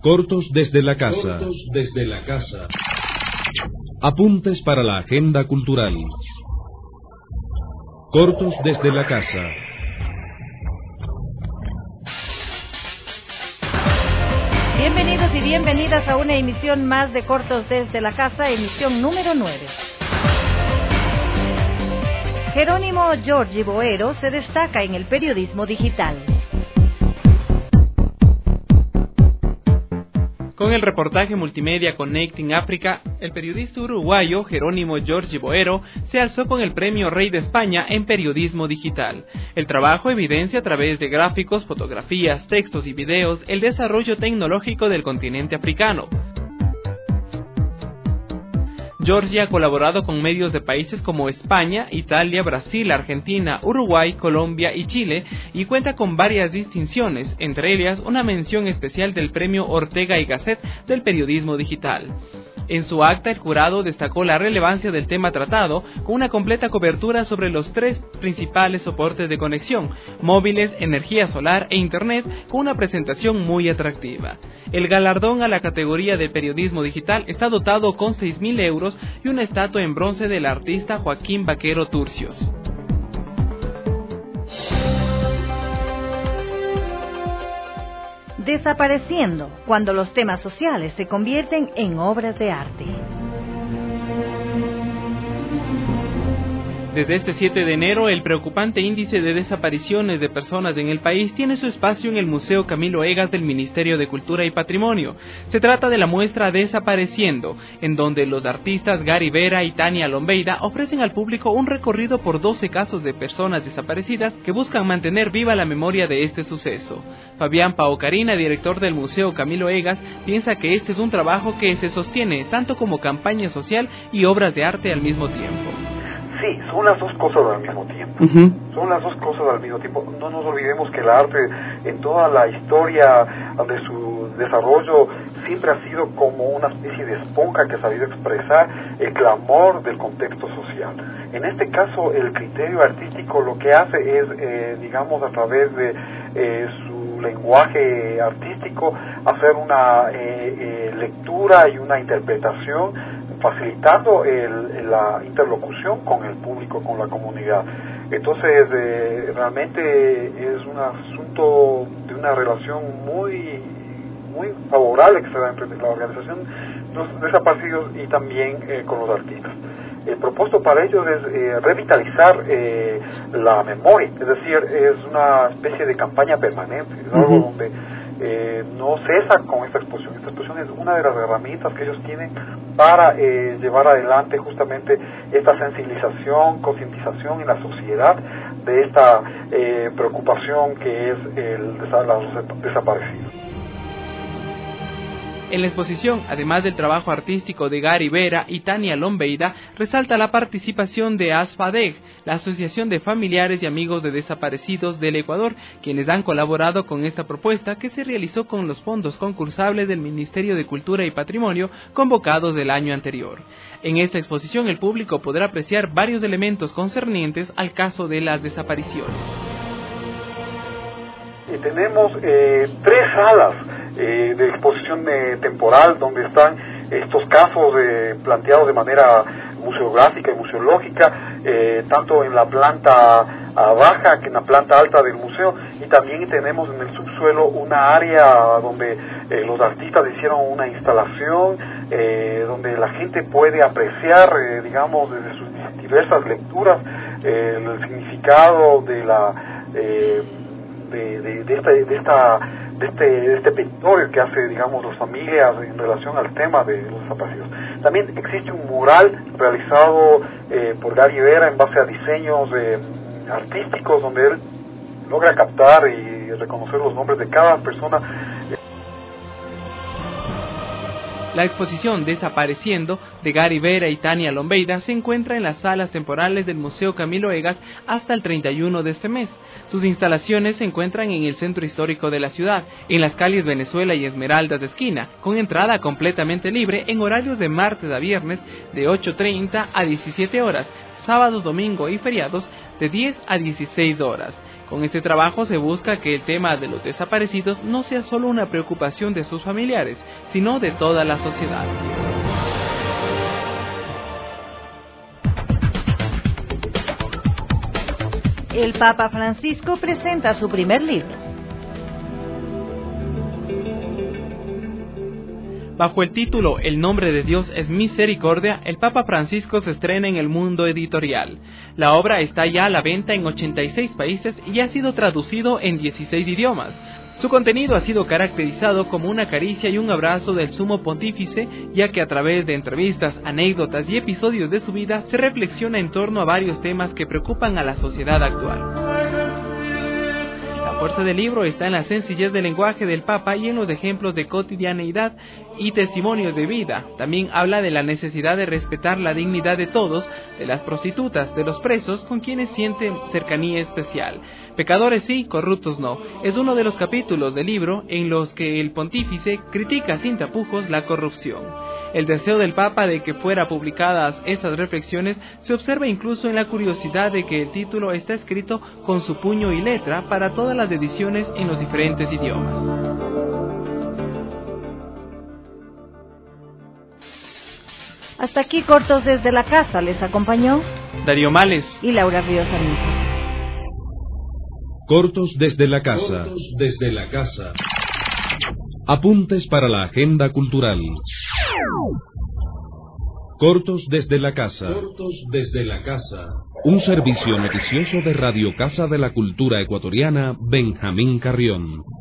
Cortos desde la casa. Apuntes para la agenda cultural. Cortos desde la casa. Bienvenidos y bienvenidas a una emisión más de Cortos desde la casa, emisión número 9. Jerónimo Giorgi Boero se destaca en el periodismo digital. Con el reportaje multimedia Connecting Africa, el periodista uruguayo Jerónimo Giorgi Boero se alzó con el premio Rey de España en periodismo digital. El trabajo evidencia a través de gráficos, fotografías, textos y videos el desarrollo tecnológico del continente africano. Giorgi ha colaborado con medios de países como España, Italia, Brasil, Argentina, Uruguay, Colombia y Chile y cuenta con varias distinciones, entre ellas una mención especial del premio Ortega y Gasset del periodismo digital. En su acta, el jurado destacó la relevancia del tema tratado con una completa cobertura sobre los tres principales soportes de conexión, móviles, energía solar e Internet, con una presentación muy atractiva. El galardón a la categoría de periodismo digital está dotado con 6.000 euros y una estatua en bronce del artista Joaquín Vaquero Turcios. Desapareciendo, cuando los temas sociales se convierten en obras de arte. Desde este 7 de enero, el preocupante índice de desapariciones de personas en el país tiene su espacio en el Museo Camilo Egas del Ministerio de Cultura y Patrimonio. Se trata de la muestra Desapareciendo, en donde los artistas Gary Vera y Tania Lombeida ofrecen al público un recorrido por 12 casos de personas desaparecidas que buscan mantener viva la memoria de este suceso. Fabián Paocarina, director del Museo Camilo Egas, piensa que este es un trabajo que se sostiene tanto como campaña social y obras de arte al mismo tiempo. Sí, son las dos cosas al mismo tiempo. Son las dos cosas al mismo tiempo. No nos olvidemos que el arte, en toda la historia de su desarrollo, siempre ha sido como una especie de esponja que ha sabido expresar el clamor del contexto social. En este caso, el criterio artístico lo que hace es, digamos, a través de su lenguaje artístico, hacer una lectura y una interpretación, facilitando la interlocución con el público, con la comunidad. Entonces, realmente es un asunto de una relación muy favorable que se da entre la organización de los desaparecidos y también con los artistas. El propósito para ellos es revitalizar la memoria, es decir, es una especie de campaña permanente, es algo donde no cesa con esta exposición. Esta exposición es una de las herramientas que ellos tienen para llevar adelante justamente esta sensibilización, concientización en la sociedad de esta preocupación que es los desaparecidos. En la exposición, además del trabajo artístico de Gary Vera y Tania Lombeida, resalta la participación de ASFADEG, la Asociación de Familiares y Amigos de Desaparecidos del Ecuador, quienes han colaborado con esta propuesta que se realizó con los fondos concursables del Ministerio de Cultura y Patrimonio convocados del año anterior. En esta exposición el público podrá apreciar varios elementos concernientes al caso de las desapariciones. Tenemos 3 salas de exposición temporal donde están estos casos planteados de manera museográfica y museológica, tanto en la planta baja que en la planta alta del museo, y también tenemos en el subsuelo una área donde los artistas hicieron una instalación donde la gente puede apreciar, digamos, desde sus diversas lecturas el significado de este pictorio que hace, digamos, las familias en relación al tema de los desaparecidos. También existe un mural realizado por Gary Vera en base a diseños artísticos donde él logra captar y reconocer los nombres de cada persona. La exposición Desapareciendo de Gary Vera y Tania Lombeida se encuentra en las salas temporales del Museo Camilo Egas hasta el 31 de este mes. Sus instalaciones se encuentran en el centro histórico de la ciudad, en las calles Venezuela y Esmeraldas de esquina, con entrada completamente libre en horarios de martes a viernes de 8:30 a 17 horas, sábado, domingo y feriados de 10 a 16 horas. Con este trabajo se busca que el tema de los desaparecidos no sea solo una preocupación de sus familiares, sino de toda la sociedad. El Papa Francisco presenta su primer libro. Bajo el título El nombre de Dios es misericordia, el Papa Francisco se estrena en El Mundo Editorial. La obra está ya a la venta en 86 países y ha sido traducido en 16 idiomas. Su contenido ha sido caracterizado como una caricia y un abrazo del Sumo Pontífice, ya que a través de entrevistas, anécdotas y episodios de su vida se reflexiona en torno a varios temas que preocupan a la sociedad actual. La fuerza del libro está en la sencillez del lenguaje del Papa y en los ejemplos de cotidianeidad y testimonios de vida. También habla de la necesidad de respetar la dignidad de todos, de las prostitutas, de los presos, con quienes sienten cercanía especial. Pecadores sí, corruptos no. Es uno de los capítulos del libro en los que el pontífice critica sin tapujos la corrupción. El deseo del Papa de que fuera publicadas esas reflexiones se observa incluso en la curiosidad de que el título está escrito con su puño y letra para todas las ediciones en los diferentes idiomas. Hasta aquí Cortos desde la Casa. Les acompañó Darío Males y Laura Ríos Armijas. Cortos desde la casa. Cortos desde la casa. Apuntes para la agenda cultural. Cortos desde la casa. Cortos desde la casa. Un servicio noticioso de Radio Casa de la Cultura Ecuatoriana, Benjamín Carrión.